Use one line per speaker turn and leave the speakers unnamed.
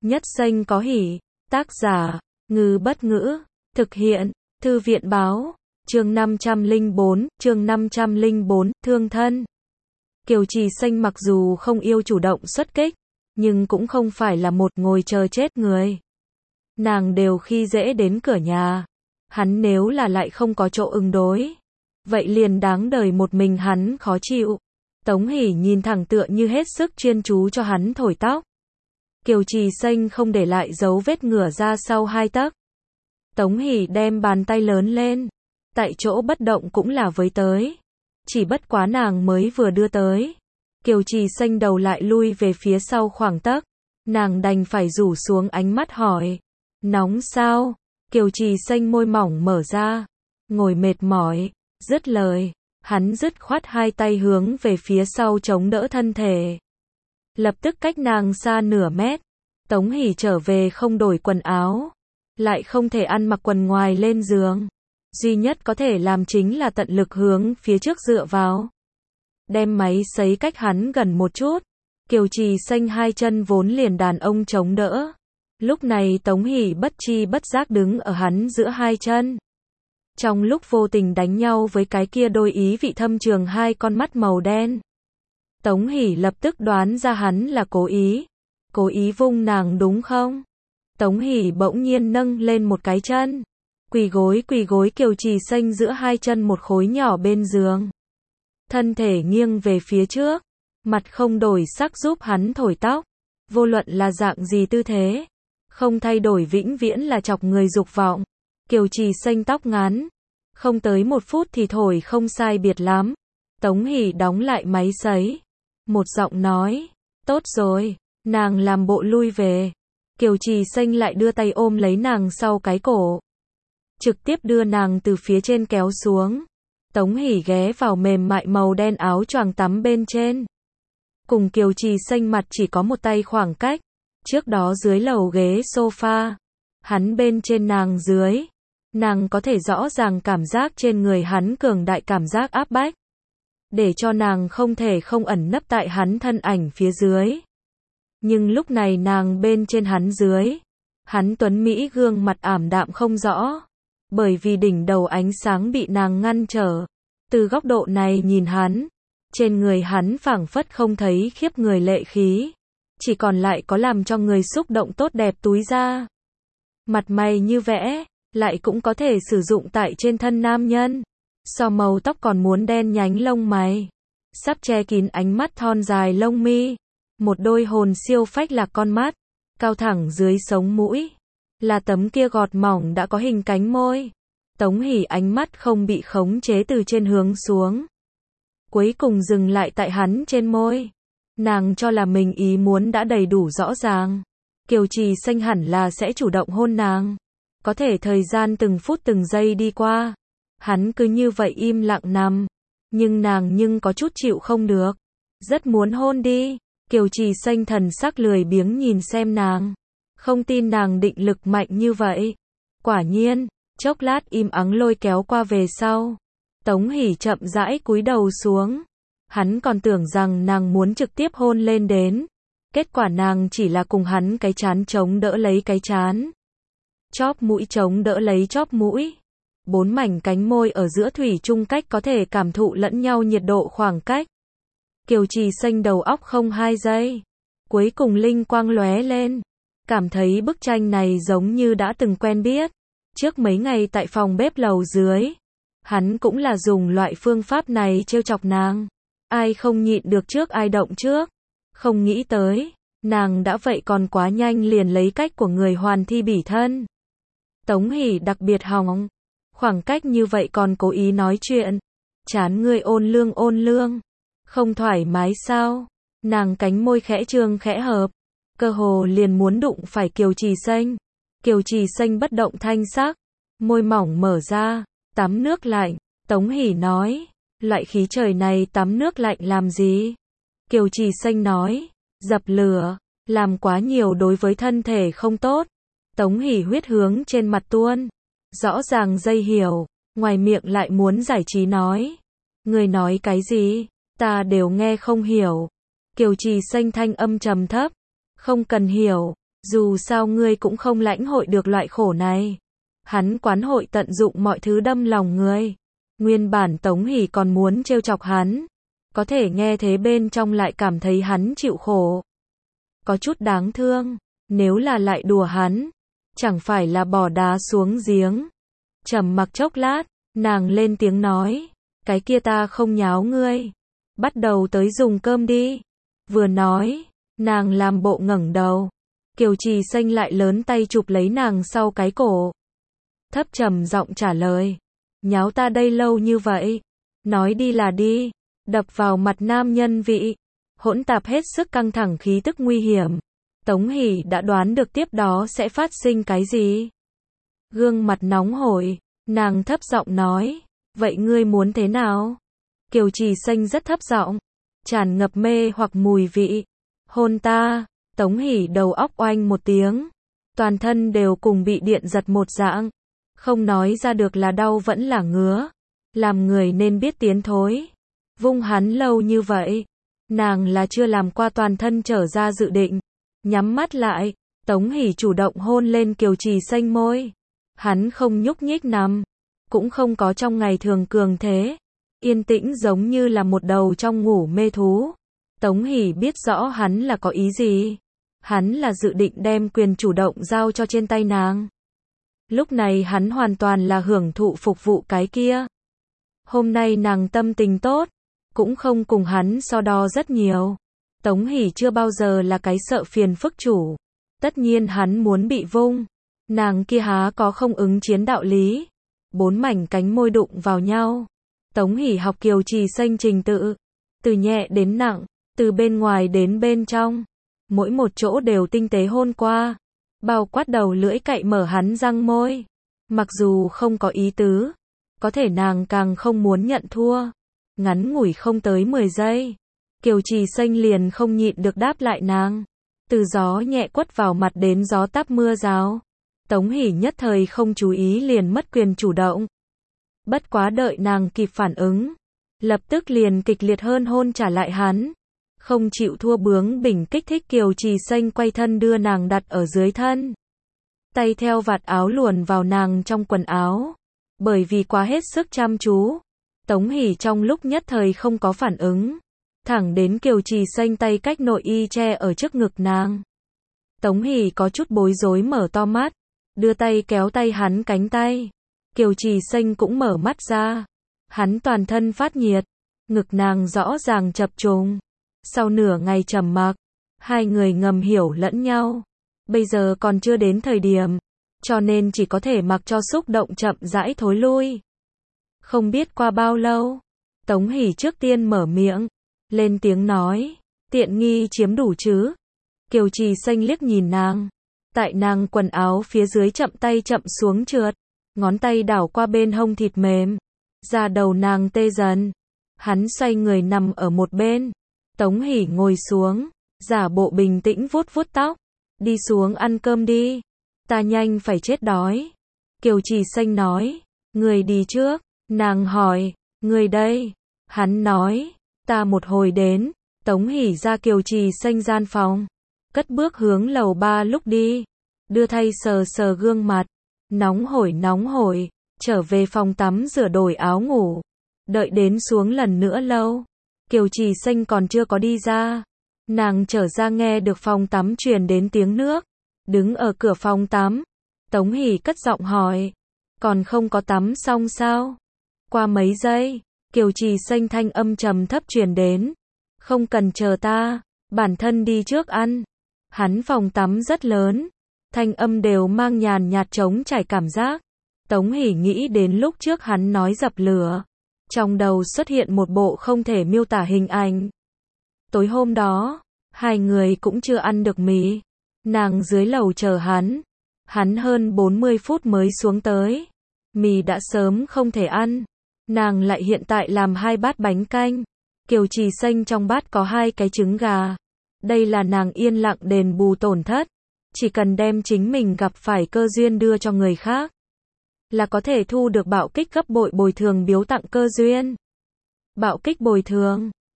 Nhất danh có hỷ. Tác giả, Ngư Bất Ngữ. Thực hiện, Thư viện Báo. Chương 504, thương thân. Kiều Trì Xanh mặc dù không yêu chủ động xuất kích, nhưng cũng không phải là một ngồi chờ chết người. Nàng đều khi dễ đến cửa nhà. Hắn nếu là lại không có chỗ ứng đối, vậy liền đáng đời một mình hắn khó chịu. Tống Hỷ nhìn thẳng tựa như hết sức chuyên chú cho hắn thổi tóc. Kiều Trì Xanh không để lại dấu vết ngửa ra sau 2 tấc. Tống Hỷ đem bàn tay lớn lên, tại chỗ bất động cũng là với tới. Chỉ bất quá nàng mới vừa đưa tới, Kiều Trì Xanh đầu lại lui về phía sau khoảng tấc. Nàng đành phải rủ xuống ánh mắt hỏi, nóng sao? Kiều Trì Xanh môi mỏng mở ra, ngồi mệt mỏi. Dứt lời, hắn dứt khoát 2 tay hướng về phía sau chống đỡ thân thể. Lập tức cách nàng xa nửa mét. Tống Hỷ trở về không đổi quần áo, lại không thể ăn mặc quần ngoài lên giường. Duy nhất có thể làm chính là tận lực hướng phía trước dựa vào. Đem máy sấy cách hắn gần một chút. Kiều Trì Xanh 2 chân vốn liền đàn ông chống đỡ. Lúc này Tống Hỷ bất chi bất giác đứng ở hắn giữa 2 chân. Trong lúc vô tình đánh nhau với cái kia đôi ý vị thâm trường 2 con mắt màu đen. Tống Hỷ lập tức đoán ra hắn là cố ý vung nàng đúng không? Tống Hỷ bỗng nhiên nâng lên một cái chân. Quỳ gối Kiều Trì Xanh giữa 2 chân một khối nhỏ bên giường. Thân thể nghiêng về phía trước, mặt không đổi sắc giúp hắn thổi tóc. Vô luận là dạng gì tư thế, không thay đổi vĩnh viễn là chọc người dục vọng. Kiều Trì Xanh tóc ngắn, không tới 1 phút thì thổi không sai biệt lắm. Tống Hỷ đóng lại máy sấy, một giọng nói, tốt rồi. Nàng làm bộ lui về. Kiều Trì Xanh lại đưa tay ôm lấy nàng sau cái cổ, trực tiếp đưa nàng từ phía trên kéo xuống. Tống Hỷ ghé vào mềm mại màu đen áo choàng tắm bên trên. Cùng Kiều Trì Xanh mặt chỉ có một tay khoảng cách. Trước đó dưới lầu ghế sofa, hắn bên trên nàng dưới. Nàng có thể rõ ràng cảm giác trên người hắn cường đại cảm giác áp bách, để cho nàng không thể không ẩn nấp tại hắn thân ảnh phía dưới. Nhưng lúc này nàng bên trên hắn dưới, hắn tuấn mỹ gương mặt ảm đạm không rõ, bởi vì đỉnh đầu ánh sáng bị nàng ngăn trở. Từ góc độ này nhìn hắn, trên người hắn phảng phất không thấy khiếp người lệ khí, chỉ còn lại có làm cho người xúc động tốt đẹp túi da. Mặt mày như vẽ, lại cũng có thể sử dụng tại trên thân nam nhân. So màu tóc còn muốn đen nhánh lông mày, sắp che kín ánh mắt thon dài lông mi. Một đôi hồn siêu phách lạc con mắt, cao thẳng dưới sống mũi, là tấm kia gọt mỏng đã có hình cánh môi. Tống Hỷ ánh mắt không bị khống chế từ trên hướng xuống, cuối cùng dừng lại tại hắn trên môi. Nàng cho là mình ý muốn đã đầy đủ rõ ràng. Kiều Trì Xanh hẳn là sẽ chủ động hôn nàng. Có thể thời gian từng phút từng giây đi qua, hắn cứ như vậy im lặng nằm. Nhưng nàng có chút chịu không được, rất muốn hôn đi. Kiều Trì Xanh thần sắc lười biếng nhìn xem nàng, không tin nàng định lực mạnh như vậy. Quả nhiên, chốc lát im ắng lôi kéo qua về sau, Tống Hỷ chậm rãi cúi đầu xuống. Hắn còn tưởng rằng nàng muốn trực tiếp hôn lên đến, kết quả nàng chỉ là cùng hắn cái trán chống đỡ lấy cái trán, chóp mũi chống đỡ lấy chóp mũi. 4 mảnh cánh môi ở giữa thủy chung cách có thể cảm thụ lẫn nhau nhiệt độ khoảng cách. Kiều Trì Xanh đầu óc không 2 giây, cuối cùng linh quang lóe lên, cảm thấy bức tranh này giống như đã từng quen biết. Trước mấy ngày tại phòng bếp lầu dưới, hắn cũng là dùng loại phương pháp này trêu chọc nàng. Ai không nhịn được trước ai động trước. Không nghĩ tới, nàng đã vậy còn quá nhanh liền lấy cách của người hoàn thi bỉ thân. Tống Hỷ đặc biệt hỏng, khoảng cách như vậy còn cố ý nói chuyện. Chán ngươi ôn lương. Không thoải mái sao? Nàng cánh môi khẽ trương khẽ hợp, cơ hồ liền muốn đụng phải Kiều Trì Xanh. Kiều Trì Xanh bất động thanh sắc, môi mỏng mở ra, tắm nước lạnh. Tống Hỷ nói, loại khí trời này tắm nước lạnh làm gì? Kiều Trì Xanh nói, dập lửa, làm quá nhiều đối với thân thể không tốt. Tống Hỷ huyết hướng trên mặt tuôn, rõ ràng dây hiểu, ngoài miệng lại muốn giải trí nói. Người nói cái gì? Ta đều nghe không hiểu. Kiều Trì Xanh thanh âm trầm thấp, không cần hiểu, Dù sao ngươi cũng không lãnh hội được loại khổ này. Hắn quán hội tận dụng mọi thứ đâm lòng ngươi. Nguyên bản Tống Hỷ còn muốn trêu chọc hắn. Có thể nghe thế bên trong lại cảm thấy hắn chịu khổ. Có chút đáng thương. Nếu là lại đùa hắn, chẳng phải là bỏ đá xuống giếng. Trầm mặc chốc lát, nàng lên tiếng nói, cái kia ta không nháo ngươi. Bắt đầu tới dùng cơm đi. Vừa nói, nàng làm bộ ngẩng đầu. Kiều Trì Xanh lại lớn tay chụp lấy nàng sau cái cổ. Thấp trầm giọng trả lời, nháo ta đây lâu như vậy. Nói đi là đi. Đập vào mặt nam nhân vị. Hỗn tạp hết sức căng thẳng khí tức nguy hiểm. Tống Hỷ đã đoán được tiếp đó sẽ phát sinh cái gì. Gương mặt nóng hổi, nàng thấp giọng nói, vậy ngươi muốn thế nào? Kiều Trì Xanh rất thấp giọng, tràn ngập mê hoặc mùi vị. Hôn ta. Tống Hỷ đầu óc oanh một tiếng, toàn thân đều cùng bị điện giật một dạng, không nói ra được là đau vẫn là ngứa. Làm người nên biết tiến thối. Vung hắn lâu như vậy, nàng là chưa làm qua toàn thân trở ra dự định. Nhắm mắt lại, Tống Hỷ chủ động hôn lên Kiều Trì Xanh môi. Hắn không nhúc nhích nằm, cũng không có trong ngày thường cường thế, yên tĩnh giống như là một đầu trong ngủ mê thú. Tống Hỷ biết rõ hắn là có ý gì. Hắn là dự định đem quyền chủ động giao cho trên tay nàng. Lúc này hắn hoàn toàn là hưởng thụ phục vụ cái kia. Hôm nay nàng tâm tình tốt, cũng không cùng hắn so đo rất nhiều. Tống Hỷ chưa bao giờ là cái sợ phiền phức chủ. Tất nhiên hắn muốn bị vung. Nàng kia há có không ứng chiến đạo lý. 4 mảnh cánh môi đụng vào nhau. Tống Hỷ học Kiều Trì Xanh trình tự. Từ nhẹ đến nặng, từ bên ngoài đến bên trong. Mỗi một chỗ đều tinh tế hôn qua. Bao quát đầu lưỡi cậy mở hắn răng môi. Mặc dù không có ý tứ, có thể nàng càng không muốn nhận thua. Ngắn ngủi không tới 10 giây. Kiều Trì Xanh liền không nhịn được đáp lại nàng. Từ gió nhẹ quất vào mặt đến gió táp mưa rào. Tống Hỷ nhất thời không chú ý liền mất quyền chủ động. Bất quá đợi nàng kịp phản ứng, lập tức liền kịch liệt hơn hôn trả lại hắn. Không chịu thua bướng bỉnh kích thích Kiều Trì Xanh quay thân đưa nàng đặt ở dưới thân. Tay theo vạt áo luồn vào nàng trong quần áo. Bởi vì quá hết sức chăm chú, Tống Hỷ trong lúc nhất thời không có phản ứng. Thẳng đến Kiều Trì Xanh tay cách nội y che ở trước ngực nàng. Tống Hỷ có chút bối rối mở to mắt, đưa tay kéo tay hắn cánh tay. Kiều Trì Xanh cũng mở mắt ra. Hắn toàn thân phát nhiệt, ngực nàng rõ ràng chập trùng. Sau nửa ngày trầm mặc, hai người ngầm hiểu lẫn nhau. Bây giờ còn chưa đến thời điểm, cho nên chỉ có thể mặc cho xúc động chậm rãi thối lui. Không biết qua bao lâu, Tống Hỷ trước tiên mở miệng, lên tiếng nói, tiện nghi chiếm đủ chứ? Kiều Trì Xanh liếc nhìn nàng, tại nàng quần áo phía dưới chậm tay chậm xuống trượt, ngón tay đảo qua bên hông thịt mềm, da đầu nàng tê dần. Hắn xoay người nằm ở một bên, Tống Hỷ ngồi xuống, giả bộ bình tĩnh vuốt vuốt tóc, đi xuống ăn cơm đi, ta nhanh phải chết đói. Kiều Trì Xanh nói, người đi trước. Nàng hỏi, người đây? Hắn nói, ta một hồi đến. Tống Hỷ ra Kiều Trì Xanh gian phòng, cất bước hướng lầu 3 lúc đi, đưa tay sờ sờ gương mặt, nóng hổi, trở về phòng tắm rửa đổi áo ngủ. Đợi đến xuống lần nữa lâu, Kiều Trì Xanh còn chưa có đi ra. Nàng trở ra nghe được phòng tắm truyền đến tiếng nước, đứng ở cửa phòng tắm. Tống Hỷ cất giọng hỏi, còn không có tắm xong sao? Qua mấy giây, Kiều Trì Xanh thanh âm trầm thấp truyền đến, không cần chờ ta, bản thân đi trước ăn. Hắn phòng tắm rất lớn, thanh âm đều mang nhàn nhạt trống trải cảm giác. Tống Hỷ nghĩ đến lúc trước hắn nói dập lửa, trong đầu xuất hiện một bộ không thể miêu tả hình ảnh. Tối hôm đó, hai người cũng chưa ăn được mì. Nàng dưới lầu chờ hắn hơn 40 phút mới xuống tới. Mì đã sớm không thể ăn, nàng lại hiện tại làm 2 bát bánh canh. Kiều Trì Xanh trong bát có 2 cái trứng gà. Đây là nàng yên lặng đền bù tổn thất. Chỉ cần đem chính mình gặp phải cơ duyên đưa cho người khác, là có thể thu được bạo kích gấp bội bồi thường biếu tặng cơ duyên. Bạo kích bồi thường